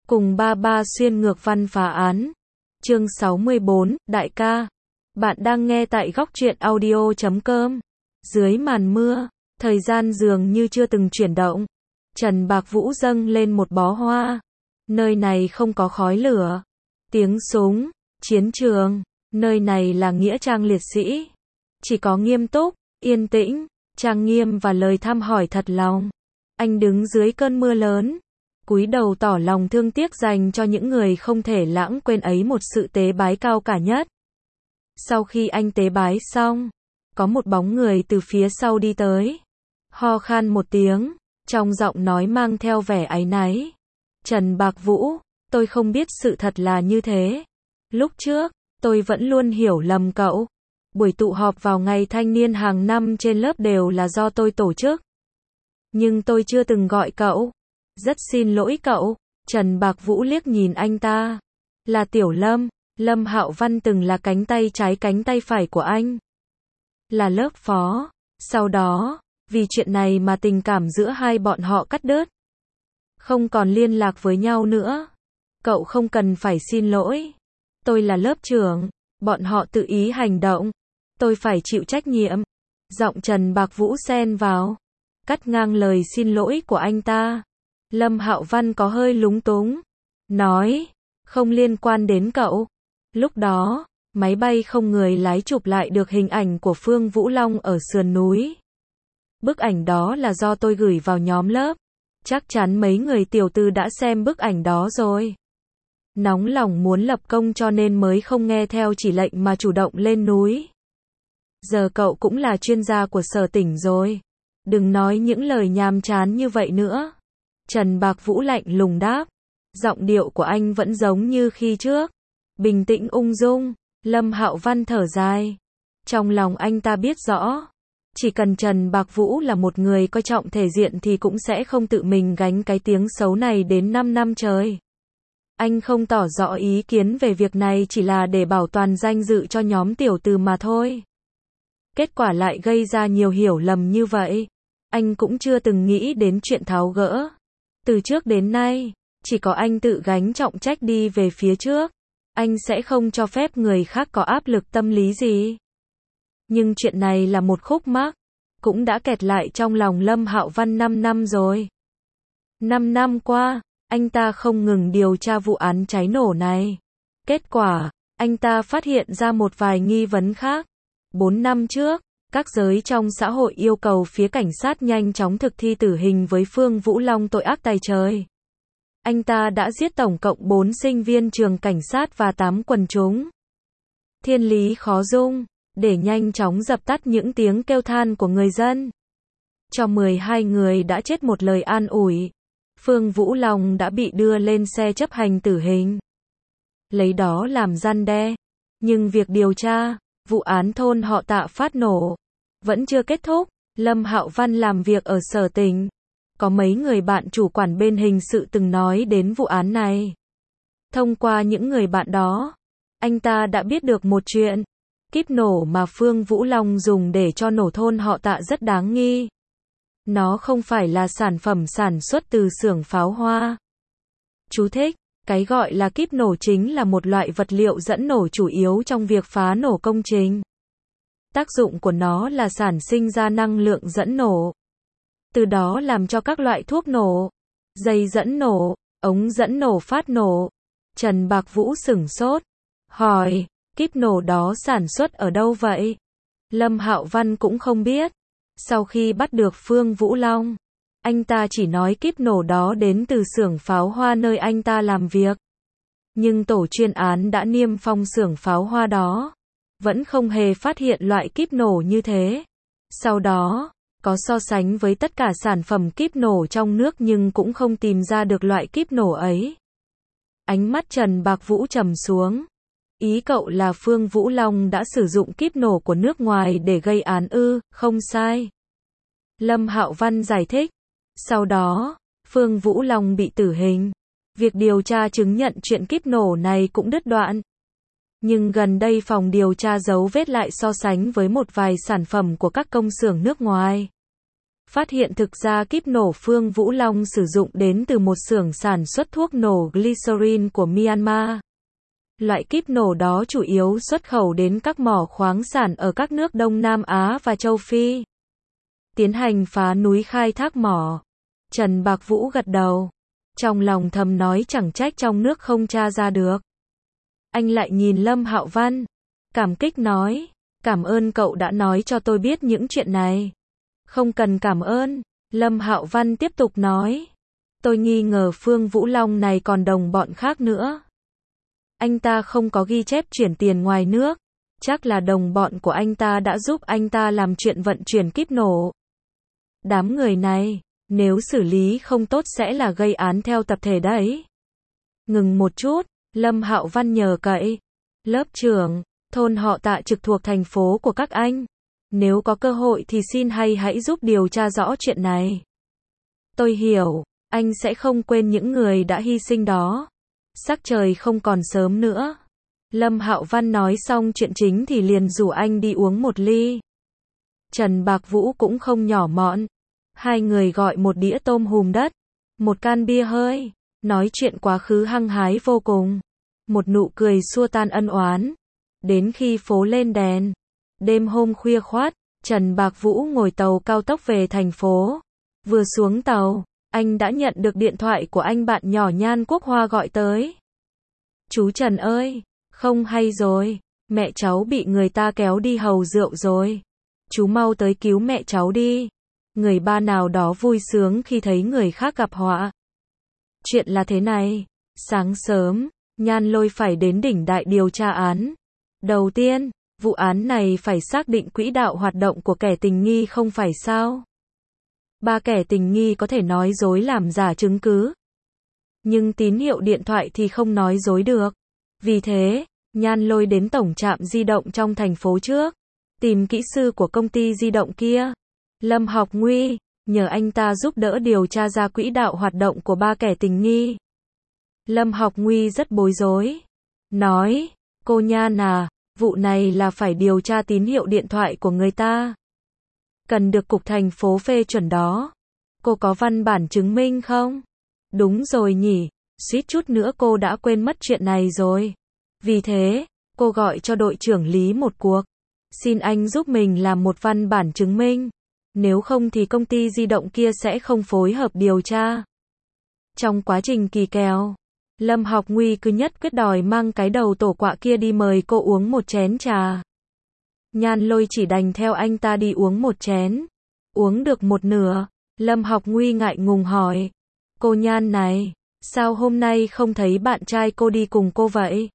Cùng ba ba xuyên ngược văn phá án. Chương 64, đại ca. Bạn đang nghe tại góc truyện audio.com. Dưới màn mưa, thời gian dường như chưa từng chuyển động. Trần Bạc Vũ dâng lên một bó hoa. Nơi này không có khói lửa, tiếng súng, chiến trường. Nơi này là nghĩa trang liệt sĩ. Chỉ có nghiêm túc, yên tĩnh, trang nghiêm và lời thăm hỏi thật lòng. Anh đứng dưới cơn mưa lớn, cúi đầu tỏ lòng thương tiếc dành cho những người không thể lãng quên ấy một sự tế bái cao cả nhất. Sau khi anh tế bái xong, có một bóng người từ phía sau đi tới. Ho khan một tiếng, trong giọng nói mang theo vẻ áy náy. Trần Bạc Vũ, tôi không biết sự thật là như thế. Lúc trước, tôi vẫn luôn hiểu lầm cậu. Buổi tụ họp vào ngày thanh niên hàng năm trên lớp đều là do tôi tổ chức. Nhưng tôi chưa từng gọi cậu. Rất xin lỗi cậu. Trần Bạc Vũ liếc nhìn anh ta. Là Tiểu Lâm. Lâm Hạo Văn từng là cánh tay trái cánh tay phải của anh. Là lớp phó. Sau đó, vì chuyện này mà tình cảm giữa hai bọn họ cắt đứt. Không còn liên lạc với nhau nữa. Cậu không cần phải xin lỗi. Tôi là lớp trưởng. Bọn họ tự ý hành động. Tôi phải chịu trách nhiệm. Giọng Trần Bạc Vũ xen vào, cắt ngang lời xin lỗi của anh ta. Lâm Hạo Văn có hơi lúng túng. Nói, không liên quan đến cậu. Lúc đó, máy bay không người lái chụp lại được hình ảnh của Phương Vũ Long ở sườn núi. Bức ảnh đó là do tôi gửi vào nhóm lớp. Chắc chắn mấy người tiểu tư đã xem bức ảnh đó rồi. Nóng lòng muốn lập công cho nên mới không nghe theo chỉ lệnh mà chủ động lên núi. Giờ cậu cũng là chuyên gia của Sở Tỉnh rồi. Đừng nói những lời nhàm chán như vậy nữa. Trần Bạc Vũ lạnh lùng đáp. Giọng điệu của anh vẫn giống như khi trước. Bình tĩnh ung dung. Lâm Hạo Văn thở dài. Trong lòng anh ta biết rõ. Chỉ cần Trần Bạc Vũ là một người coi trọng thể diện thì cũng sẽ không tự mình gánh cái tiếng xấu này đến 5 năm trời. Anh không tỏ rõ ý kiến về việc này chỉ là để bảo toàn danh dự cho nhóm tiểu từ mà thôi. Kết quả lại gây ra nhiều hiểu lầm như vậy. Anh cũng chưa từng nghĩ đến chuyện tháo gỡ. Từ trước đến nay, chỉ có anh tự gánh trọng trách đi về phía trước. Anh sẽ không cho phép người khác có áp lực tâm lý gì. Nhưng chuyện này là một khúc mắc, cũng đã kẹt lại trong lòng Lâm Hạo Văn 5 năm rồi. 5 năm qua, anh ta không ngừng điều tra vụ án cháy nổ này. Kết quả, anh ta phát hiện ra một vài nghi vấn khác. 4 năm trước, các giới trong xã hội yêu cầu phía cảnh sát nhanh chóng thực thi tử hình với Phương Vũ Long tội ác tày trời. Anh ta đã giết tổng cộng 4 sinh viên trường cảnh sát và 8 quần chúng. Thiên lý khó dung, để nhanh chóng dập tắt những tiếng kêu than của người dân. Cho 12 người đã chết một lời an ủi. Phương Vũ Long đã bị đưa lên xe chấp hành tử hình. Lấy đó làm răn đe. Nhưng việc điều tra vụ án thôn họ Tạ phát nổ vẫn chưa kết thúc. Lâm Hạo Văn làm việc ở Sở Tỉnh. Có mấy người bạn chủ quản bên hình sự từng nói đến vụ án này. Thông qua những người bạn đó, anh ta đã biết được một chuyện. Kíp nổ mà Phương Vũ Long dùng để cho nổ thôn họ Tạ rất đáng nghi. Nó không phải là sản phẩm sản xuất từ xưởng pháo hoa. Chú thích, cái gọi là kíp nổ chính là một loại vật liệu dẫn nổ chủ yếu trong việc phá nổ công trình. Tác dụng của nó là sản sinh ra năng lượng dẫn nổ. Từ đó làm cho các loại thuốc nổ, dây dẫn nổ, ống dẫn nổ phát nổ. Trần Bạc Vũ sửng sốt, hỏi, kíp nổ đó sản xuất ở đâu vậy? Lâm Hạo Văn cũng không biết. Sau khi bắt được Phương Vũ Long, anh ta chỉ nói kíp nổ đó đến từ xưởng pháo hoa nơi anh ta làm việc. Nhưng tổ chuyên án đã niêm phong xưởng pháo hoa đó, vẫn không hề phát hiện loại kíp nổ như thế. Sau đó, có so sánh với tất cả sản phẩm kíp nổ trong nước nhưng cũng không tìm ra được loại kíp nổ ấy. Ánh mắt Trần Bạc Vũ trầm xuống. Ý cậu là Phương Vũ Long đã sử dụng kíp nổ của nước ngoài để gây án ư? Không sai. Lâm Hạo Văn giải thích. Sau đó, Phương Vũ Long bị tử hình. Việc điều tra chứng nhận chuyện kíp nổ này cũng đứt đoạn. Nhưng gần đây phòng điều tra dấu vết lại so sánh với một vài sản phẩm của các công xưởng nước ngoài. phát hiện thực ra kíp nổ Phương Vũ Long sử dụng đến từ một xưởng sản xuất thuốc nổ glycerin của Myanmar. Loại kíp nổ đó chủ yếu xuất khẩu đến các mỏ khoáng sản ở các nước Đông Nam Á và châu Phi. Tiến hành phá núi khai thác mỏ. Trần Bạc Vũ gật đầu. Trong lòng thầm nói chẳng trách trong nước không tra ra được. Anh lại nhìn Lâm Hạo Văn. Cảm kích nói. Cảm ơn cậu đã nói cho tôi biết những chuyện này. Không cần cảm ơn. Lâm Hạo Văn tiếp tục nói. Tôi nghi ngờ Phương Vũ Long này còn đồng bọn khác nữa. Anh ta không có ghi chép chuyển tiền ngoài nước. Chắc là đồng bọn của anh ta đã giúp anh ta làm chuyện vận chuyển kíp nổ. Đám người này, nếu xử lý không tốt sẽ là gây án theo tập thể đấy. Ngừng một chút, Lâm Hạo Văn nhờ cậy. Lớp trưởng, thôn họ Tạ trực thuộc thành phố của các anh. Nếu có cơ hội thì xin hãy giúp điều tra rõ chuyện này. Tôi hiểu, anh sẽ không quên những người đã hy sinh đó. Sắc trời không còn sớm nữa. Lâm Hạo Văn nói xong chuyện chính thì liền rủ anh đi uống một ly. Trần Bạc Vũ cũng không nhỏ mọn. Hai người gọi một đĩa tôm hùm đất, một can bia hơi, nói chuyện quá khứ hăng hái vô cùng. Một nụ cười xua tan ân oán. Đến khi phố lên đèn, đêm hôm khuya khoắt, Trần Bạc Vũ ngồi tàu cao tốc về thành phố. Vừa xuống tàu, anh đã nhận được điện thoại của anh bạn nhỏ Nhan Quốc Hoa gọi tới. Chú Trần ơi, không hay rồi, mẹ cháu bị người ta kéo đi hầu rượu rồi. Chú mau tới cứu mẹ cháu đi. Người ba nào đó vui sướng khi thấy người khác gặp họa. Chuyện là thế này, sáng sớm, Nhan Lôi phải đến đỉnh đại điều tra án. Đầu tiên, vụ án này phải xác định quỹ đạo hoạt động của kẻ tình nghi không phải sao? Ba kẻ tình nghi có thể nói dối làm giả chứng cứ. Nhưng tín hiệu điện thoại thì không nói dối được. Vì thế, Nhan Lôi đến tổng trạm di động trong thành phố trước. Tìm kỹ sư của công ty di động kia. Lâm Học Nguy, nhờ anh ta giúp đỡ điều tra ra quỹ đạo hoạt động của ba kẻ tình nghi. Lâm Học Nguy rất bối rối. Nói, cô Nhan à, vụ này là phải điều tra tín hiệu điện thoại của người ta. Cần được cục thành phố phê chuẩn đó. Cô có văn bản chứng minh không? Đúng rồi nhỉ, suýt chút nữa cô đã quên mất chuyện này rồi. Vì thế, cô gọi cho đội trưởng Lý một cuộc. Xin anh giúp mình làm một văn bản chứng minh. Nếu không thì công ty di động kia sẽ không phối hợp điều tra. Trong quá trình kỳ kèo, Lâm Học Nguy cứ nhất quyết đòi mang cái đầu tổ quạ kia đi mời cô uống một chén trà. Nhan Lôi chỉ đành theo anh ta đi uống một chén. Uống được một nửa, Lâm Học Nguy ngại ngùng hỏi. Cô Nhan này, sao hôm nay không thấy bạn trai cô đi cùng cô vậy?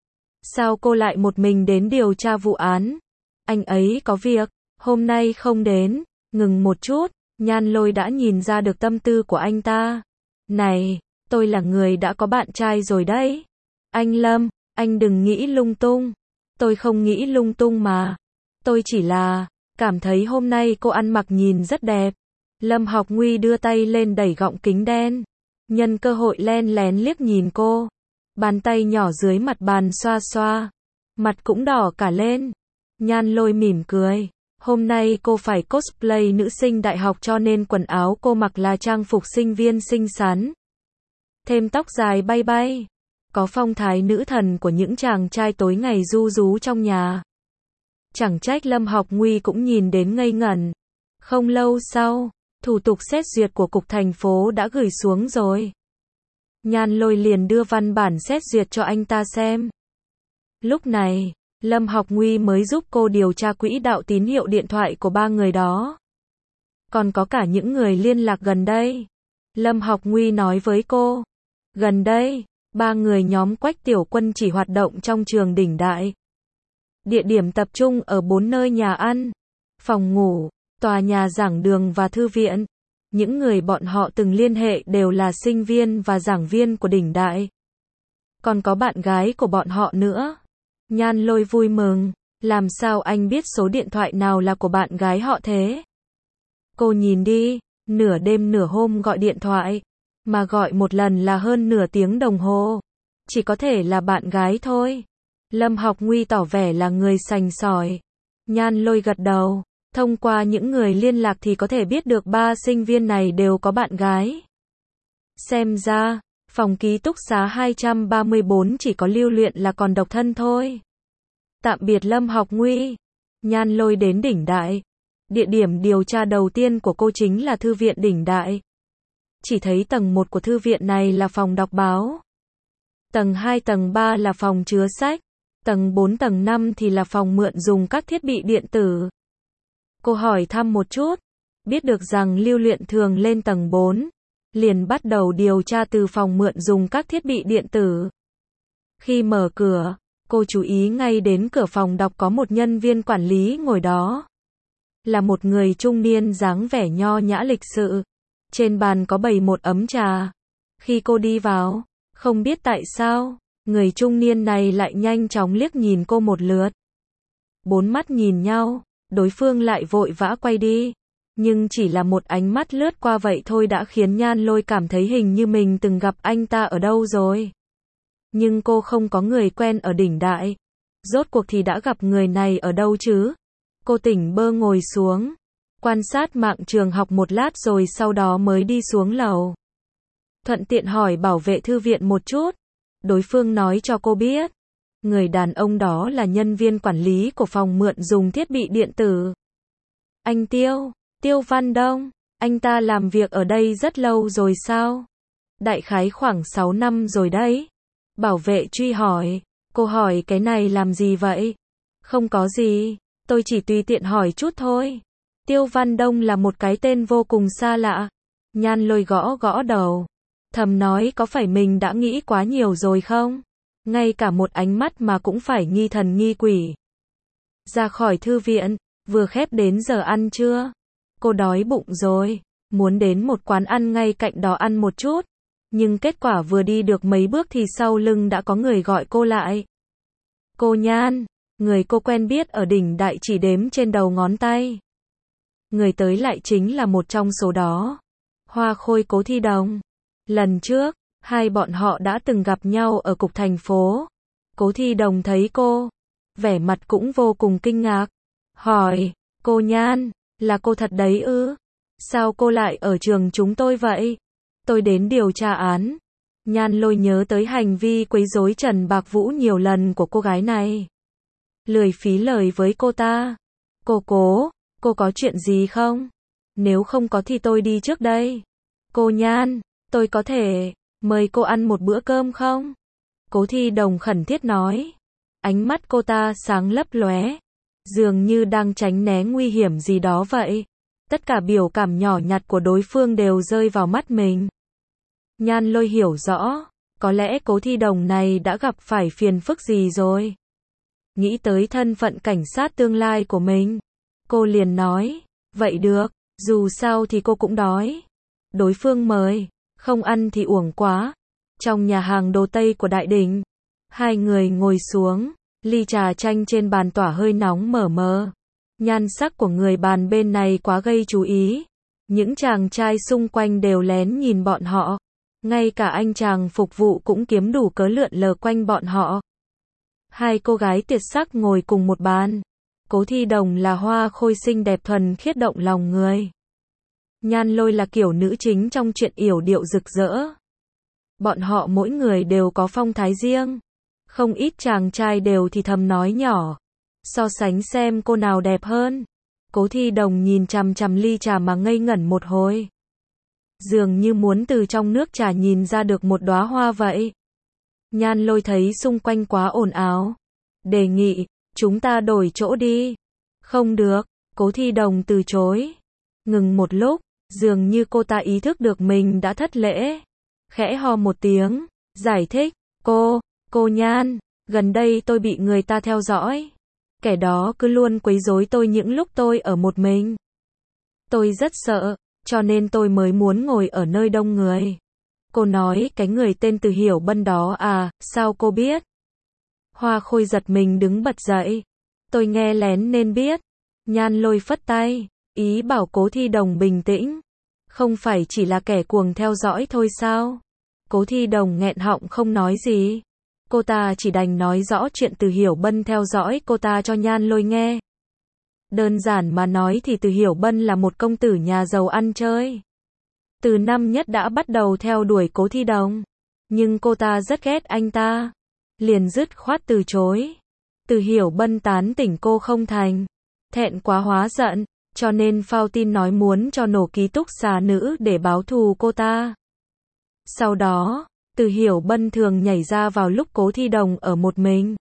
Sao cô lại một mình đến điều tra vụ án? Anh ấy có việc, hôm nay không đến. Ngừng một chút, Nhan Lôi đã nhìn ra được tâm tư của anh ta. Này, tôi là người đã có bạn trai rồi đấy. Anh Lâm, anh đừng nghĩ lung tung. Tôi không nghĩ lung tung mà. Tôi chỉ là cảm thấy hôm nay cô ăn mặc nhìn rất đẹp. Lâm Học Nguy đưa tay lên đẩy gọng kính đen. Nhân cơ hội len lén liếc nhìn cô. Bàn tay nhỏ dưới mặt bàn xoa xoa. Mặt cũng đỏ cả lên. Nhan Lôi mỉm cười. Hôm nay cô phải cosplay nữ sinh đại học cho nên quần áo cô mặc là trang phục sinh viên xinh xắn. Thêm tóc dài bay bay. Có phong thái nữ thần của những chàng trai tối ngày ru rú trong nhà. Chẳng trách Lâm Học Nguy cũng nhìn đến ngây ngẩn. Không lâu sau, thủ tục xét duyệt của cục thành phố đã gửi xuống rồi. Nhan Lôi liền đưa văn bản xét duyệt cho anh ta xem. Lúc này, Lâm Học Nguy mới giúp cô điều tra quỹ đạo tín hiệu điện thoại của ba người đó. Còn có cả những người liên lạc gần đây. Lâm Học Nguy nói với cô. Gần đây, ba người nhóm Quách Tiểu Quân chỉ hoạt động trong trường Đỉnh Đại. Địa điểm tập trung ở 4 nơi: nhà ăn, phòng ngủ, tòa nhà giảng đường và thư viện. Những người bọn họ từng liên hệ đều là sinh viên và giảng viên của Đỉnh Đại. Còn có bạn gái của bọn họ nữa. Nhan Lôi vui mừng. Làm sao anh biết số điện thoại nào là của bạn gái họ thế? Cô nhìn đi, nửa đêm nửa hôm gọi điện thoại. Mà gọi một lần là hơn nửa tiếng đồng hồ. Chỉ có thể là bạn gái thôi. Lâm Học Nguy tỏ vẻ là người sành sỏi. Nhan Lôi gật đầu. Thông qua những người liên lạc thì có thể biết được ba sinh viên này đều có bạn gái. Xem ra, phòng ký túc xá 234 chỉ có Lưu Luyện là còn độc thân thôi. Tạm biệt Lâm Học Nguy. Nhan Lôi đến Đỉnh Đại. Địa điểm điều tra đầu tiên của cô chính là Thư viện Đỉnh Đại. Chỉ thấy tầng 1 của thư viện này là phòng đọc báo. Tầng 2, tầng 3 là phòng chứa sách. Tầng 4, tầng 5 thì là phòng mượn dùng các thiết bị điện tử. Cô hỏi thăm một chút, biết được rằng Lưu Luyện thường lên tầng 4, liền bắt đầu điều tra từ phòng mượn dùng các thiết bị điện tử. Khi mở cửa, cô chú ý ngay đến cửa phòng đọc có một nhân viên quản lý ngồi đó. Là một người trung niên dáng vẻ nho nhã lịch sự. Trên bàn có bày một ấm trà. Khi cô đi vào, không biết tại sao, người trung niên này lại nhanh chóng liếc nhìn cô một lượt. Bốn mắt nhìn nhau, đối phương lại vội vã quay đi. Nhưng chỉ là một ánh mắt lướt qua vậy thôi đã khiến Nhan Lôi cảm thấy hình như mình từng gặp anh ta ở đâu rồi. Nhưng cô không có người quen ở Đỉnh Đại. Rốt cuộc thì đã gặp người này ở đâu chứ? Cô tỉnh bơ ngồi xuống, quan sát mạng trường học một lát rồi sau đó mới đi xuống lầu. Thuận tiện hỏi bảo vệ thư viện một chút. Đối phương nói cho cô biết, người đàn ông đó là nhân viên quản lý của phòng mượn dùng thiết bị điện tử. Anh Tiêu Văn Đông, anh ta làm việc ở đây rất lâu rồi sao? Đại khái khoảng 6 năm rồi đấy. Bảo vệ truy hỏi, cô hỏi cái này làm gì vậy? Không có gì, tôi chỉ tùy tiện hỏi chút thôi. Tiêu Văn Đông là một cái tên vô cùng xa lạ. Nhan Lôi gõ gõ đầu, thầm nói có phải mình đã nghĩ quá nhiều rồi không? Ngay cả một ánh mắt mà cũng phải nghi thần nghi quỷ. Ra khỏi thư viện, vừa khép đến giờ ăn trưa. Cô đói bụng rồi, muốn đến một quán ăn ngay cạnh đó ăn một chút. Nhưng kết quả vừa đi được mấy bước thì sau lưng đã có người gọi cô lại. Cô Nhan, người cô quen biết ở Đỉnh Đại chỉ đếm trên đầu ngón tay. Người tới lại chính là một trong số đó. Hoa Khôi Cố Thi Đồng. Lần trước, hai bọn họ đã từng gặp nhau ở cục thành phố. Cố Thi Đồng thấy cô, vẻ mặt cũng vô cùng kinh ngạc. Hỏi, cô Nhan, là cô thật đấy ư? Sao cô lại ở trường chúng tôi vậy? Tôi đến điều tra án. Nhan Lôi nhớ tới hành vi quấy rối Trần Bạc Vũ nhiều lần của cô gái này. Lười phí lời với cô ta. Cô có chuyện gì không? Nếu không có thì tôi đi trước đây. Cô Nhan, tôi có thể mời cô ăn một bữa cơm không? Cố Thi Đồng khẩn thiết nói. Ánh mắt cô ta sáng lấp lóe, dường như đang tránh né nguy hiểm gì đó vậy. Tất cả biểu cảm nhỏ nhặt của đối phương đều rơi vào mắt mình. Nhan Lôi hiểu rõ, có lẽ Cố Thi Đồng này đã gặp phải phiền phức gì rồi. Nghĩ tới thân phận cảnh sát tương lai của mình, cô liền nói, vậy được, dù sao thì cô cũng đói. Đối phương mời, không ăn thì uổng quá. Trong nhà hàng đồ Tây của Đại Đình, hai người ngồi xuống, ly trà chanh trên bàn tỏa hơi nóng mờ mờ. Nhan sắc của người bàn bên này quá gây chú ý. Những chàng trai xung quanh đều lén nhìn bọn họ. Ngay cả anh chàng phục vụ cũng kiếm đủ cớ lượn lờ quanh bọn họ. Hai cô gái tuyệt sắc ngồi cùng một bàn. Cố Thi Đồng là hoa khôi xinh đẹp thuần khiết động lòng người. Nhan Lôi là kiểu nữ chính trong truyện yểu điệu rực rỡ. Bọn họ mỗi người đều có phong thái riêng. Không ít chàng trai đều thì thầm nói nhỏ. So sánh xem cô nào đẹp hơn. Cố Thi Đồng nhìn chằm chằm ly trà mà ngây ngẩn một hồi. Dường như muốn từ trong nước trà nhìn ra được một đóa hoa vậy. Nhan Lôi thấy xung quanh quá ồn ào. Đề nghị, chúng ta đổi chỗ đi. Không được, Cố Thi Đồng từ chối. Ngừng một lúc, dường như cô ta ý thức được mình đã thất lễ. Khẽ ho một tiếng, giải thích, cô Nhan, gần đây tôi bị người ta theo dõi. Kẻ đó cứ luôn quấy rối tôi những lúc tôi ở một mình. Tôi rất sợ, cho nên tôi mới muốn ngồi ở nơi đông người. Cô nói cái người tên Từ Hiểu Bân đó à, sao cô biết? Hoa Khôi giật mình đứng bật dậy. Tôi nghe lén nên biết. Nhan Lôi phất tay, ý bảo Cố Thi Đồng bình tĩnh. Không phải chỉ là kẻ cuồng theo dõi thôi sao? Cố Thi Đồng nghẹn họng không nói gì. Cô ta chỉ đành nói rõ chuyện Từ Hiểu Bân theo dõi cô ta cho Nhan Lôi nghe. Đơn giản mà nói thì Từ Hiểu Bân là một công tử nhà giàu ăn chơi. Từ năm nhất đã bắt đầu theo đuổi Cố Thi Đồng. Nhưng cô ta rất ghét anh ta. Liền dứt khoát từ chối. Từ Hiểu Bân tán tỉnh cô không thành. Thẹn quá hóa giận. Cho nên phao tin nói muốn cho nổ ký túc xá nữ để báo thù cô ta. Sau đó, Từ Hiểu Bân thường nhảy ra vào lúc Cố Thi Đồng ở một mình.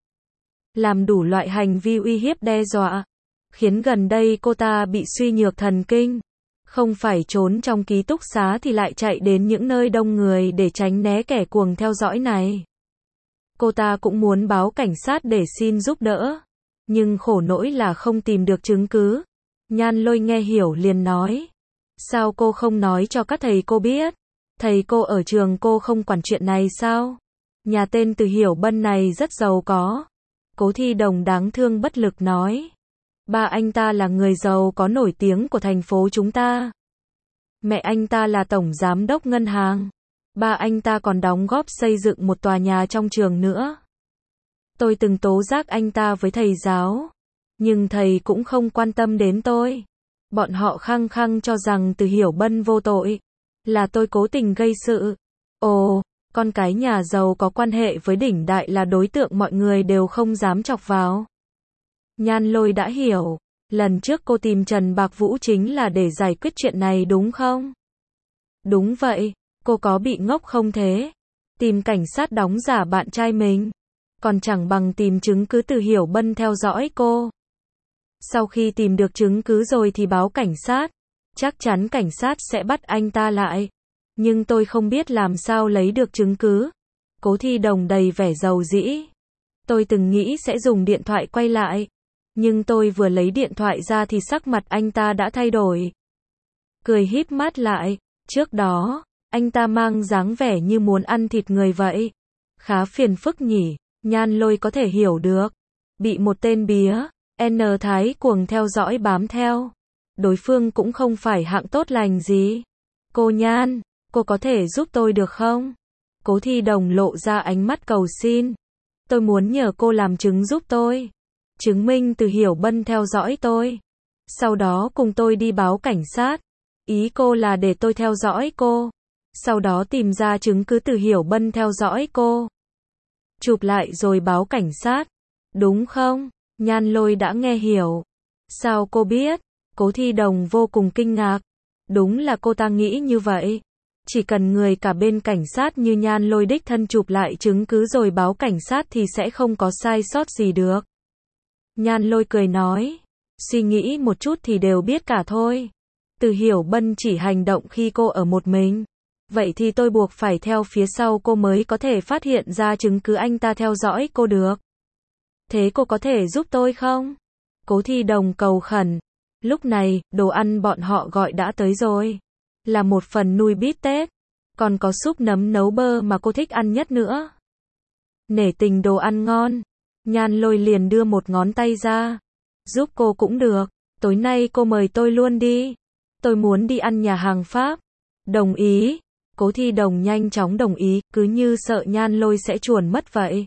Làm đủ loại hành vi uy hiếp đe dọa. Khiến gần đây cô ta bị suy nhược thần kinh. Không phải trốn trong ký túc xá thì lại chạy đến những nơi đông người để tránh né kẻ cuồng theo dõi này. Cô ta cũng muốn báo cảnh sát để xin giúp đỡ. Nhưng khổ nỗi là không tìm được chứng cứ. Nhan Lôi nghe hiểu liền nói. Sao cô không nói cho các thầy cô biết? Thầy cô ở trường cô không quản chuyện này sao? Nhà tên Từ Hiểu Bân này rất giàu có. Cố Thi Đồng đáng thương bất lực nói. Ba anh ta là người giàu có nổi tiếng của thành phố chúng ta. Mẹ anh ta là tổng giám đốc ngân hàng. Ba anh ta còn đóng góp xây dựng một tòa nhà trong trường nữa. Tôi từng tố giác anh ta với thầy giáo. Nhưng thầy cũng không quan tâm đến tôi. Bọn họ khăng khăng cho rằng Từ Hiểu Bân vô tội. Là tôi cố tình gây sự. Ồ, con cái nhà giàu có quan hệ với đỉnh đại là đối tượng mọi người đều không dám chọc vào. Nhan Lôi đã hiểu. Lần trước cô tìm Trần Bạc Vũ chính là để giải quyết chuyện này đúng không? Đúng vậy. Cô có bị ngốc không thế? Tìm cảnh sát đóng giả bạn trai mình. Còn chẳng bằng tìm chứng cứ Từ Hiểu Bân theo dõi cô. Sau khi tìm được chứng cứ rồi thì báo cảnh sát. Chắc chắn cảnh sát sẽ bắt anh ta lại. Nhưng tôi không biết làm sao lấy được chứng cứ. Cố Thi Đồng đầy vẻ giàu dĩ. Tôi từng nghĩ sẽ dùng điện thoại quay lại. Nhưng tôi vừa lấy điện thoại ra thì sắc mặt anh ta đã thay đổi. Cười híp mắt lại. Trước đó, anh ta mang dáng vẻ như muốn ăn thịt người vậy. Khá phiền phức nhỉ. Nhan Lôi có thể hiểu được. Bị một tên bía N Thái cuồng theo dõi bám theo. Đối phương cũng không phải hạng tốt lành gì. Cô Nhan, cô có thể giúp tôi được không? Cố Thi Đồng lộ ra ánh mắt cầu xin. Tôi muốn nhờ cô làm chứng giúp tôi. Chứng minh Từ Hiểu Bân theo dõi tôi. Sau đó cùng tôi đi báo cảnh sát. Ý cô là để tôi theo dõi cô. Sau đó tìm ra chứng cứ Từ Hiểu Bân theo dõi cô. Chụp lại rồi báo cảnh sát. Đúng không? Nhan Lôi đã nghe hiểu. Sao cô biết? Cố Thi Đồng vô cùng kinh ngạc. Đúng là cô ta nghĩ như vậy. Chỉ cần người cả bên cảnh sát như Nhan Lôi đích thân chụp lại chứng cứ rồi báo cảnh sát thì sẽ không có sai sót gì được. Nhan Lôi cười nói. Suy nghĩ một chút thì đều biết cả thôi. Từ Hiểu Bân chỉ hành động khi cô ở một mình. Vậy thì tôi buộc phải theo phía sau cô mới có thể phát hiện ra chứng cứ anh ta theo dõi cô được. Thế cô có thể giúp tôi không? Cố Thi Đồng cầu khẩn. Lúc này, đồ ăn bọn họ gọi đã tới rồi. Là một phần nui bít tết. Còn có súp nấm nấu bơ mà cô thích ăn nhất nữa. Nể tình đồ ăn ngon. Nhan Lôi liền đưa một ngón tay ra. Giúp cô cũng được. Tối nay cô mời tôi luôn đi. Tôi muốn đi ăn nhà hàng Pháp. Đồng ý. Cố Thi Đồng nhanh chóng đồng ý, cứ như sợ Nhan Lôi sẽ chuồn mất vậy.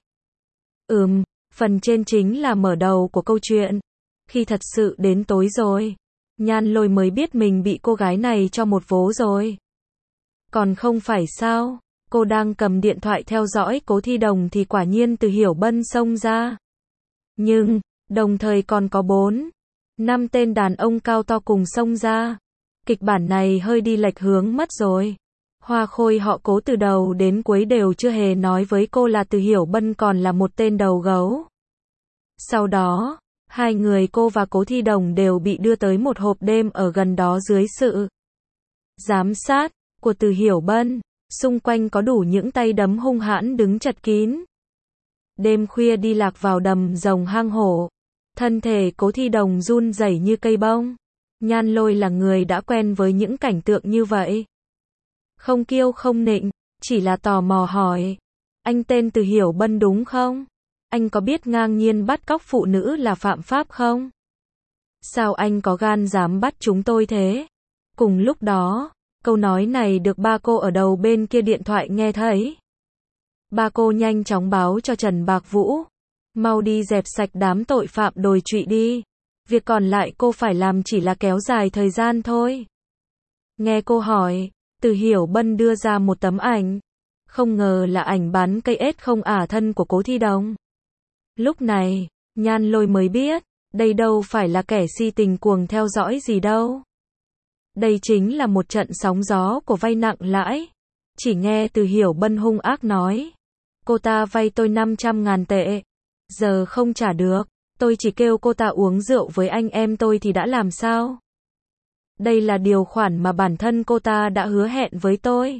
Phần trên chính là mở đầu của câu chuyện. Khi thật sự đến tối rồi, Nhan Lôi mới biết mình bị cô gái này cho một vố rồi. Còn không phải sao, cô đang cầm điện thoại theo dõi Cố Thi Đồng thì quả nhiên Từ Hiểu Bân xông ra. Nhưng, đồng thời còn có 4-5 tên đàn ông cao to cùng xông ra. Kịch bản này hơi đi lệch hướng mất rồi. Hoa khôi họ Cố từ đầu đến cuối đều chưa hề nói với cô là Từ Hiểu Bân còn là một tên đầu gấu. Sau đó, hai người cô và Cố Thi Đồng đều bị đưa tới một hộp đêm ở gần đó dưới sự giám sát của Từ Hiểu Bân. Xung quanh có đủ những tay đấm hung hãn đứng chật kín. Đêm khuya đi lạc vào đầm rồng hang hổ. Thân thể Cố Thi Đồng run rẩy như cây bông. Nhan Lôi là người đã quen với những cảnh tượng như vậy. Không kiêu không nịnh, chỉ là tò mò hỏi. Anh tên Từ Hiểu Bân đúng không? Anh có biết ngang nhiên bắt cóc phụ nữ là phạm pháp không? Sao anh có gan dám bắt chúng tôi thế? Cùng lúc đó, câu nói này được ba cô ở đầu bên kia điện thoại nghe thấy. Ba cô nhanh chóng báo cho Trần Bạc Vũ. Mau đi dẹp sạch đám tội phạm đồi trụy đi. Việc còn lại cô phải làm chỉ là kéo dài thời gian thôi. Nghe cô hỏi, Từ Hiểu Bân đưa ra một tấm ảnh. Không ngờ là ảnh bán cây ếch không ả thân của Cố Thi Đồng. Lúc này, Nhan Lôi mới biết, đây đâu phải là kẻ si tình cuồng theo dõi gì đâu. Đây chính là một trận sóng gió của vay nặng lãi. Chỉ nghe Từ Hiểu Bân hung ác nói. Cô ta vay tôi 500.000 tệ. Giờ không trả được. Tôi chỉ kêu cô ta uống rượu với anh em tôi thì đã làm sao? Đây là điều khoản mà bản thân cô ta đã hứa hẹn với tôi.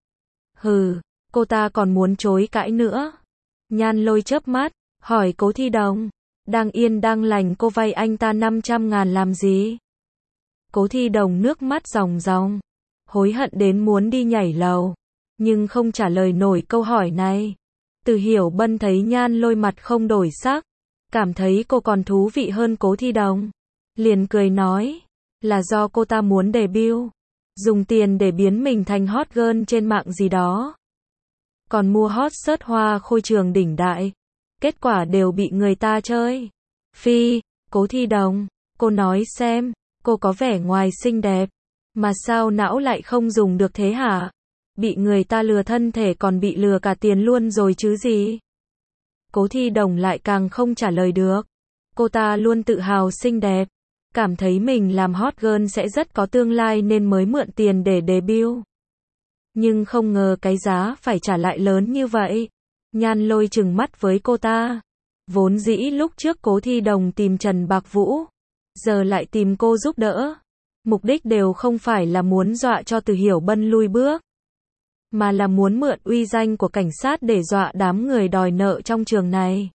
Hừ, cô ta còn muốn chối cãi nữa. Nhan Lôi chớp mắt, hỏi Cố Thi Đồng. Đang yên đang lành cô vay anh ta 500.000 làm gì? Cố Thi Đồng nước mắt ròng ròng. Hối hận đến muốn đi nhảy lầu. Nhưng không trả lời nổi câu hỏi này. Từ Hiểu Bân thấy Nhan Lôi mặt không đổi sắc. Cảm thấy cô còn thú vị hơn Cố Thi Đồng. Liền cười nói. Là do cô ta muốn debut. Dùng tiền để biến mình thành hot girl trên mạng gì đó. Còn mua hot search hoa khôi trường đỉnh đại. Kết quả đều bị người ta chơi. Phi, Cố Thi Đồng, cô nói xem, cô có vẻ ngoài xinh đẹp. Mà sao não lại không dùng được thế hả? Bị người ta lừa thân thể còn bị lừa cả tiền luôn rồi chứ gì? Cố Thi Đồng lại càng không trả lời được. Cô ta luôn tự hào xinh đẹp. Cảm thấy mình làm hot girl sẽ rất có tương lai nên mới mượn tiền để debut. Nhưng không ngờ cái giá phải trả lại lớn như vậy. Nhan Lôi trừng mắt với cô ta. Vốn dĩ lúc trước Cố Thi Đồng tìm Trần Bạc Vũ. Giờ lại tìm cô giúp đỡ. Mục đích đều không phải là muốn dọa cho Từ Hiểu Bân lui bước. Mà là muốn mượn uy danh của cảnh sát để dọa đám người đòi nợ trong trường này.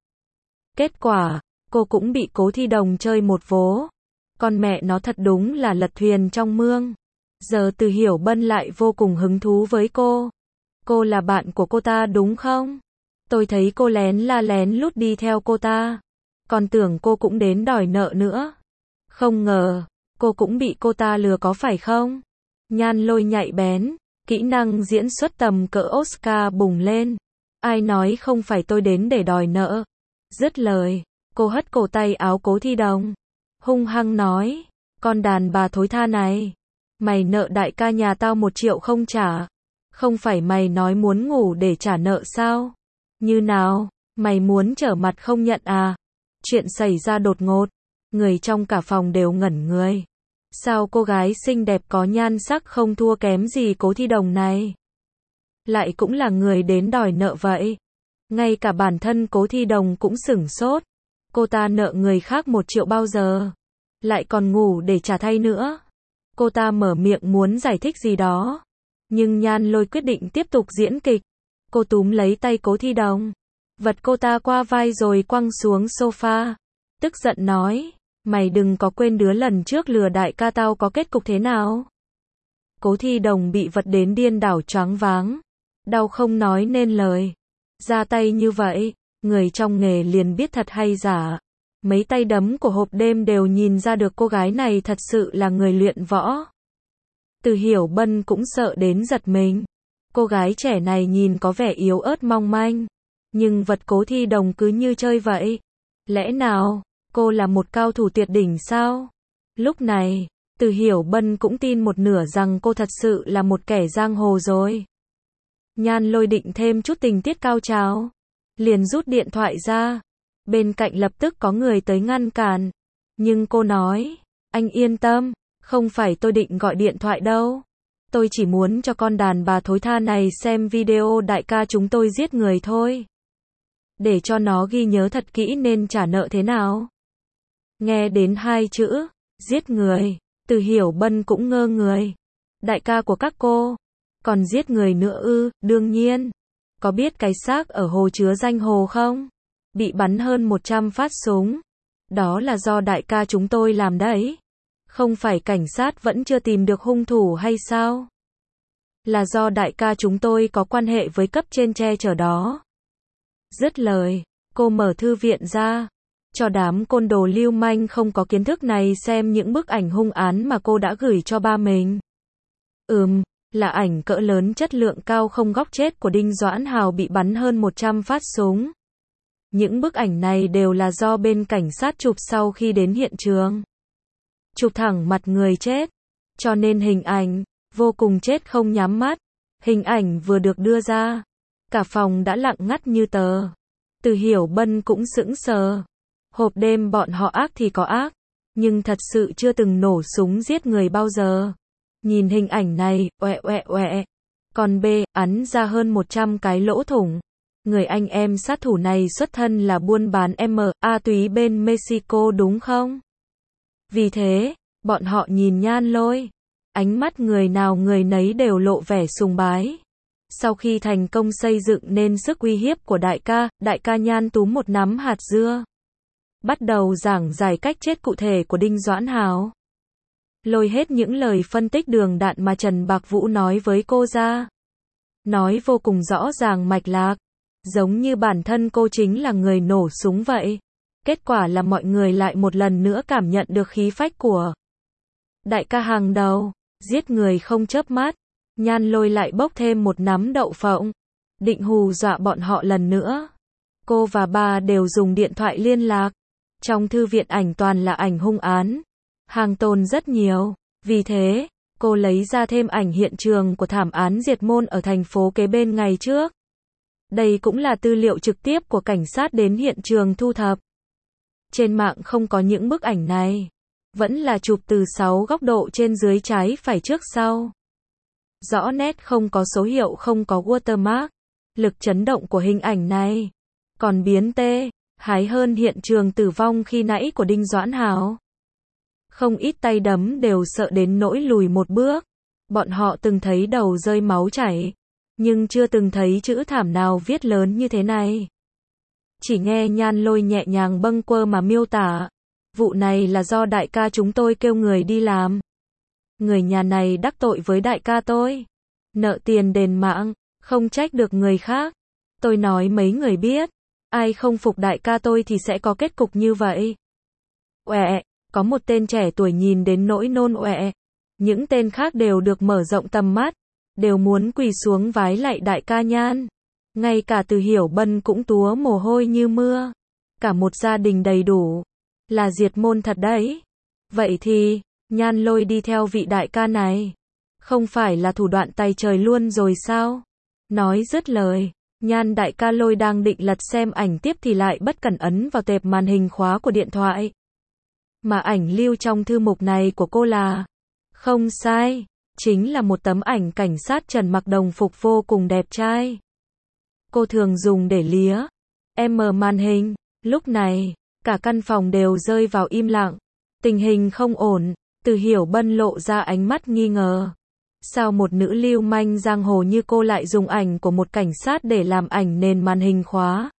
Kết quả, cô cũng bị Cố Thi Đồng chơi một vố. Con mẹ nó thật đúng là lật thuyền trong mương. Giờ Từ Hiểu Bân lại vô cùng hứng thú với cô. Cô là bạn của cô ta đúng không? Tôi thấy cô lén la lén lút đi theo cô ta. Còn tưởng cô cũng đến đòi nợ nữa. Không ngờ, cô cũng bị cô ta lừa có phải không? Nhan Lôi nhạy bén, kỹ năng diễn xuất tầm cỡ Oscar bùng lên. Ai nói không phải tôi đến để đòi nợ? Dứt lời, cô hất cổ tay áo Cố Thi Đồng. Hung hăng nói, con đàn bà thối tha này. Mày nợ đại ca nhà tao 1 triệu không trả. Không phải mày nói muốn ngủ để trả nợ sao? Như nào, mày muốn trở mặt không nhận à? Chuyện xảy ra đột ngột. Người trong cả phòng đều ngẩn người. Sao cô gái xinh đẹp có nhan sắc không thua kém gì Cố Thi Đồng này? Lại cũng là người đến đòi nợ vậy. Ngay cả bản thân Cố Thi Đồng cũng sửng sốt. Cô ta nợ người khác 1 triệu bao giờ? Lại còn ngủ để trả thay nữa. Cô ta mở miệng muốn giải thích gì đó. Nhưng Nhan Lôi quyết định tiếp tục diễn kịch. Cô túm lấy tay Cố Thi Đồng. Vật cô ta qua vai rồi quăng xuống sofa. Tức giận nói. Mày đừng có quên đứa lần trước lừa đại ca tao có kết cục thế nào. Cố Thi Đồng bị vật đến điên đảo choáng váng. Đau không nói nên lời. Ra tay như vậy, người trong nghề liền biết thật hay giả. Mấy tay đấm của hộp đêm đều nhìn ra được cô gái này thật sự là người luyện võ. Từ Hiểu Bân cũng sợ đến giật mình. Cô gái trẻ này nhìn có vẻ yếu ớt mong manh. Nhưng vật Cố Thi Đồng cứ như chơi vậy. Lẽ nào, cô là một cao thủ tuyệt đỉnh sao? Lúc này, Từ Hiểu Bân cũng tin một nửa rằng cô thật sự là một kẻ giang hồ rồi. Nhan Lôi định thêm chút tình tiết cao trào. Liền rút điện thoại ra. Bên cạnh lập tức có người tới ngăn cản. Nhưng cô nói, anh yên tâm, không phải tôi định gọi điện thoại đâu. Tôi chỉ muốn cho con đàn bà thối tha này xem video đại ca chúng tôi giết người thôi. Để cho nó ghi nhớ thật kỹ nên trả nợ thế nào. Nghe đến 2 chữ, giết người, Từ Hiểu Bân cũng ngơ người. Đại ca của các cô, còn giết người nữa ư? Đương nhiên. Có biết cái xác ở hồ chứa Danh Hồ không? Bị bắn hơn 100 phát súng. Đó là do đại ca chúng tôi làm đấy. Không phải cảnh sát vẫn chưa tìm được hung thủ hay sao? Là do đại ca chúng tôi có quan hệ với cấp trên che chở đó. Dứt lời, cô mở thư viện ra. Cho đám côn đồ lưu manh không có kiến thức này xem những bức ảnh hung án mà cô đã gửi cho ba mình. Là ảnh cỡ lớn chất lượng cao không góc chết của Đinh Doãn Hào bị bắn hơn 100 phát súng. Những bức ảnh này đều là do bên cảnh sát chụp sau khi đến hiện trường. Chụp thẳng mặt người chết, cho nên hình ảnh vô cùng chết không nhắm mắt. Hình ảnh vừa được đưa ra, cả phòng đã lặng ngắt như tờ. Từ Hiểu Bân cũng sững sờ. Hộp đêm bọn họ ác thì có ác, nhưng thật sự chưa từng nổ súng giết người bao giờ. Nhìn hình ảnh này, oẹ oẹ oẹ. Còn B, ắn ra hơn 100 cái lỗ thủng. Người anh em sát thủ này xuất thân là buôn bán MA túy bên Mexico đúng không? Vì thế, bọn họ nhìn Nhan Lôi. Ánh mắt người nào người nấy đều lộ vẻ sùng bái. Sau khi thành công xây dựng nên sức uy hiếp của đại ca Nhan túm một nắm hạt dưa. Bắt đầu giảng giải cách chết cụ thể của Đinh Doãn Hào. Lôi hết những lời phân tích đường đạn mà Trần Bạc Vũ nói với cô ra. Nói vô cùng rõ ràng mạch lạc. Giống như bản thân cô chính là người nổ súng vậy. Kết quả là mọi người lại một lần nữa cảm nhận được khí phách của đại ca hàng đầu. Giết người không chớp mắt. Nhan Lôi lại bốc thêm một nắm đậu phộng. Định hù dọa bọn họ lần nữa. Cô và bà đều dùng điện thoại liên lạc. Trong thư viện ảnh toàn là ảnh hung án. Hàng tồn rất nhiều. Vì thế, cô lấy ra thêm ảnh hiện trường của thảm án diệt môn ở thành phố kế bên ngày trước. Đây cũng là tư liệu trực tiếp của cảnh sát đến hiện trường thu thập. Trên mạng không có những bức ảnh này. Vẫn là chụp từ 6 góc độ trên dưới trái phải trước sau. Rõ nét không có số hiệu không có watermark. Lực chấn động của hình ảnh này còn biến tê, hái hơn hiện trường tử vong khi nãy của Đinh Doãn Hào. Không ít tay đấm đều sợ đến nỗi lùi một bước. Bọn họ từng thấy đầu rơi máu chảy, nhưng chưa từng thấy chữ thảm nào viết lớn như thế này. Chỉ nghe Nhan Lôi nhẹ nhàng bâng quơ mà miêu tả. Vụ này là do đại ca chúng tôi kêu người đi làm. Người nhà này đắc tội với đại ca tôi. Nợ tiền đền mạng, không trách được người khác. Tôi nói mấy người biết. Ai không phục đại ca tôi thì sẽ có kết cục như vậy. Uẹ, có một tên trẻ tuổi nhìn đến nỗi nôn uẹ. Những tên khác đều được mở rộng tầm mắt. Đều muốn quỳ xuống vái lạy đại ca Nhan. Ngay cả Từ Hiểu Bân cũng túa mồ hôi như mưa. Cả một gia đình đầy đủ. Là diệt môn thật đấy. Vậy thì, Nhan Lôi đi theo vị đại ca này. Không phải là thủ đoạn tay trời luôn rồi sao? Nói dứt lời, Nhan đại ca Lôi đang định lật xem ảnh tiếp thì lại bất cẩn ấn vào tệp màn hình khóa của điện thoại. Mà ảnh lưu trong thư mục này của cô là... Không sai, chính là một tấm ảnh cảnh sát Trần mặc đồng phục vô cùng đẹp trai. Cô thường dùng để lía màn hình. Lúc này, cả căn phòng đều rơi vào im lặng. Tình hình không ổn. Từ Hiểu Bân lộ ra ánh mắt nghi ngờ. Sao một nữ lưu manh giang hồ như cô lại dùng ảnh của một cảnh sát để làm ảnh nền màn hình khóa?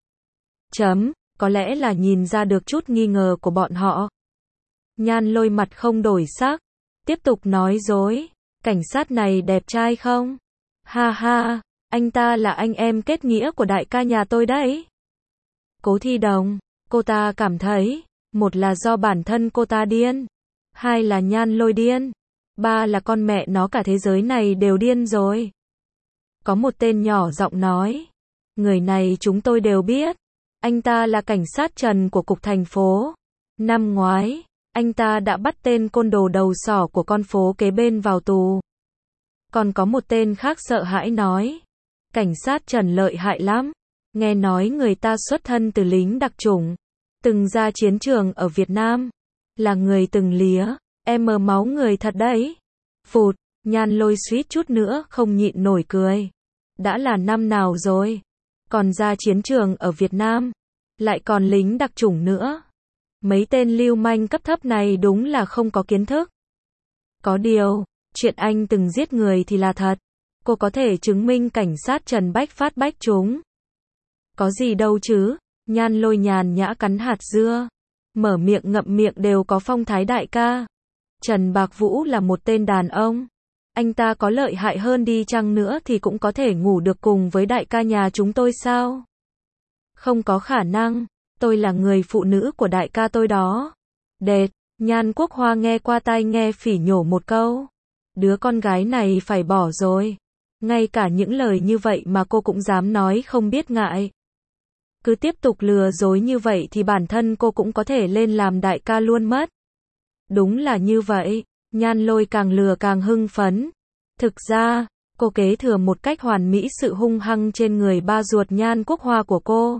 Có lẽ là nhìn ra được chút nghi ngờ của bọn họ. Nhan Lôi mặt không đổi sắc. Tiếp tục nói dối. Cảnh sát này đẹp trai không? Ha ha, anh ta là anh em kết nghĩa của đại ca nhà tôi đấy. Cố Thi Đồng, cô ta cảm thấy, một là do bản thân cô ta điên, hai là Nhan Lôi điên, ba là con mẹ nó cả thế giới này đều điên rồi. Có một tên nhỏ giọng nói, người này chúng tôi đều biết, anh ta là cảnh sát Trần của cục thành phố. Năm ngoái, anh ta đã bắt tên côn đồ đầu sỏ của con phố kế bên vào tù. Còn có một tên khác sợ hãi nói, cảnh sát Trần lợi hại lắm, nghe nói người ta xuất thân từ lính đặc chủng, từng ra chiến trường ở Việt Nam, là người từng lía máu người thật đấy. Phụt, Nhan Lôi suýt chút nữa không nhịn nổi cười. Đã là năm nào rồi, còn ra chiến trường ở Việt Nam, lại còn lính đặc chủng nữa. Mấy tên lưu manh cấp thấp này đúng là không có kiến thức. Có điều, chuyện anh từng giết người thì là thật. Cô có thể chứng minh cảnh sát Trần bách phát bách chúng. Có gì đâu chứ. Nhan Lôi nhàn nhã cắn hạt dưa. Mở miệng ngậm miệng đều có phong thái đại ca. Trần Bạc Vũ là một tên đàn ông. Anh ta có lợi hại hơn đi chăng nữa thì cũng có thể ngủ được cùng với đại ca nhà chúng tôi sao? Không có khả năng. Tôi là người phụ nữ của đại ca tôi đó. Đệt, Nhan Quốc Hoa nghe qua tai nghe phỉ nhổ một câu. Đứa con gái này phải bỏ rồi. Ngay cả những lời như vậy mà cô cũng dám nói không biết ngại. Cứ tiếp tục lừa dối như vậy thì bản thân cô cũng có thể lên làm đại ca luôn mất. Đúng là như vậy, Nhan Lôi càng lừa càng hưng phấn. Thực ra, cô kế thừa một cách hoàn mỹ sự hung hăng trên người ba ruột Nhan Quốc Hoa của cô.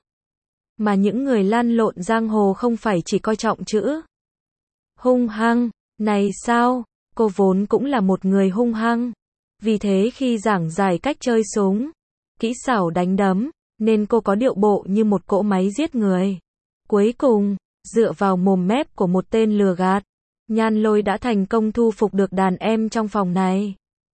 Mà những người lăn lộn giang hồ không phải chỉ coi trọng chữ hung hăng, này sao, cô vốn cũng là một người hung hăng. Vì thế khi giảng giải cách chơi súng, kỹ xảo đánh đấm, nên cô có điệu bộ như một cỗ máy giết người. Cuối cùng, dựa vào mồm mép của một tên lừa gạt, Nhan Lôi đã thành công thu phục được đàn em trong phòng này.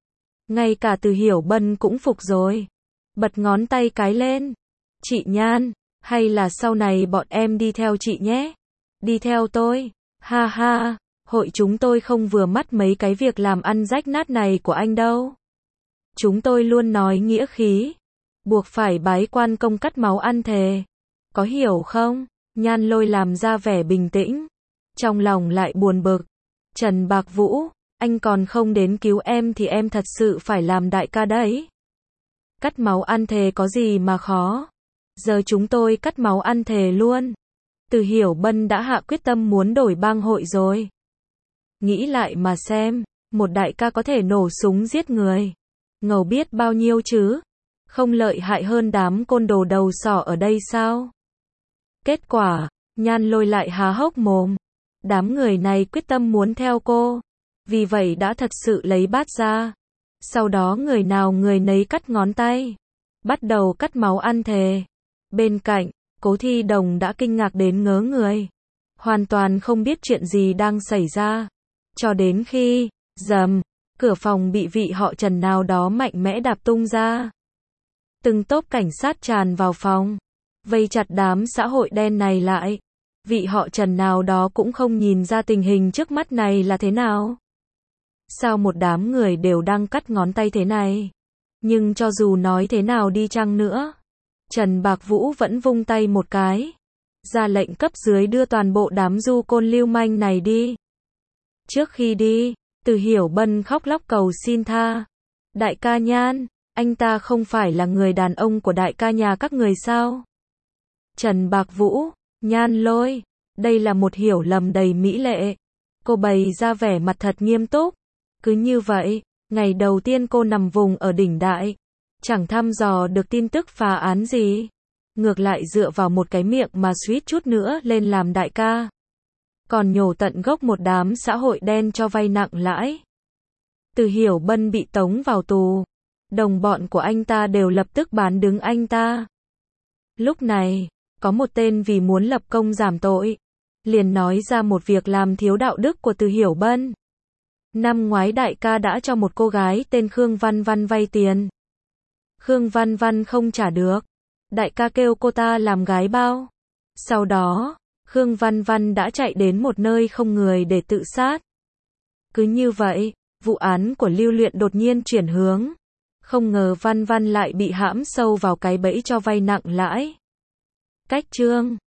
Ngay cả Từ Hiểu Bân cũng phục rồi. Bật ngón tay cái lên. Chị Nhan, hay là sau này bọn em đi theo chị nhé? Đi theo tôi. Ha ha, hội chúng tôi không vừa mắt mấy cái việc làm ăn rách nát này của anh đâu. Chúng tôi luôn nói nghĩa khí. Buộc phải bái quan công cắt máu ăn thề. Có hiểu không? Nhan Lôi làm ra vẻ bình tĩnh. Trong lòng lại buồn bực. Trần Bạc Vũ, anh còn không đến cứu em thì em thật sự phải làm đại ca đấy. Cắt máu ăn thề có gì mà khó. Giờ chúng tôi cắt máu ăn thề luôn. Từ Hiểu Bân đã hạ quyết tâm muốn đổi bang hội rồi. Nghĩ lại mà xem, một đại ca có thể nổ súng giết người. Ngầu biết bao nhiêu chứ. Không lợi hại hơn đám côn đồ đầu sỏ ở đây sao? Kết quả, Nhan Lôi lại há hốc mồm. Đám người này quyết tâm muốn theo cô. Vì vậy đã thật sự lấy bát ra. Sau đó người nào người nấy cắt ngón tay. Bắt đầu cắt máu ăn thề. Bên cạnh, Cố Thi Đồng đã kinh ngạc đến ngớ người. Hoàn toàn không biết chuyện gì đang xảy ra. Cho đến khi, rầm, cửa phòng bị vị họ Trần nào đó mạnh mẽ đạp tung ra. Từng tốp cảnh sát tràn vào phòng. Vây chặt đám xã hội đen này lại. Vị họ Trần nào đó cũng không nhìn ra tình hình trước mắt này là thế nào. Sao một đám người đều đang cắt ngón tay thế này? Nhưng cho dù nói thế nào đi chăng nữa, Trần Bạc Vũ vẫn vung tay một cái. Ra lệnh cấp dưới đưa toàn bộ đám du côn lưu manh này đi. Trước khi đi, Từ Hiểu Bân khóc lóc cầu xin tha. Đại ca Nhan, anh ta không phải là người đàn ông của đại ca nhà các người sao? Trần Bạc Vũ, Nhan Lôi, đây là một hiểu lầm đầy mỹ lệ. Cô bày ra vẻ mặt thật nghiêm túc. Cứ như vậy, ngày đầu tiên cô nằm vùng ở đỉnh đại, chẳng thăm dò được tin tức phá án gì. Ngược lại dựa vào một cái miệng mà suýt chút nữa lên làm đại ca. Còn nhổ tận gốc một đám xã hội đen cho vay nặng lãi. Từ Hiểu Bân bị tống vào tù. Đồng bọn của anh ta đều lập tức bán đứng anh ta. Lúc này, có một tên vì muốn lập công giảm tội, liền nói ra một việc làm thiếu đạo đức của Từ Hiểu Bân. Năm ngoái đại ca đã cho một cô gái tên Khương Văn Văn vay tiền. Khương Văn Văn không trả được. Đại ca kêu cô ta làm gái bao. Sau đó, Khương Văn Văn đã chạy đến một nơi không người để tự sát. Cứ như vậy, vụ án của Lưu Luyện đột nhiên chuyển hướng. Không ngờ Văn Văn lại bị hãm sâu vào cái bẫy cho vay nặng lãi. Cách chương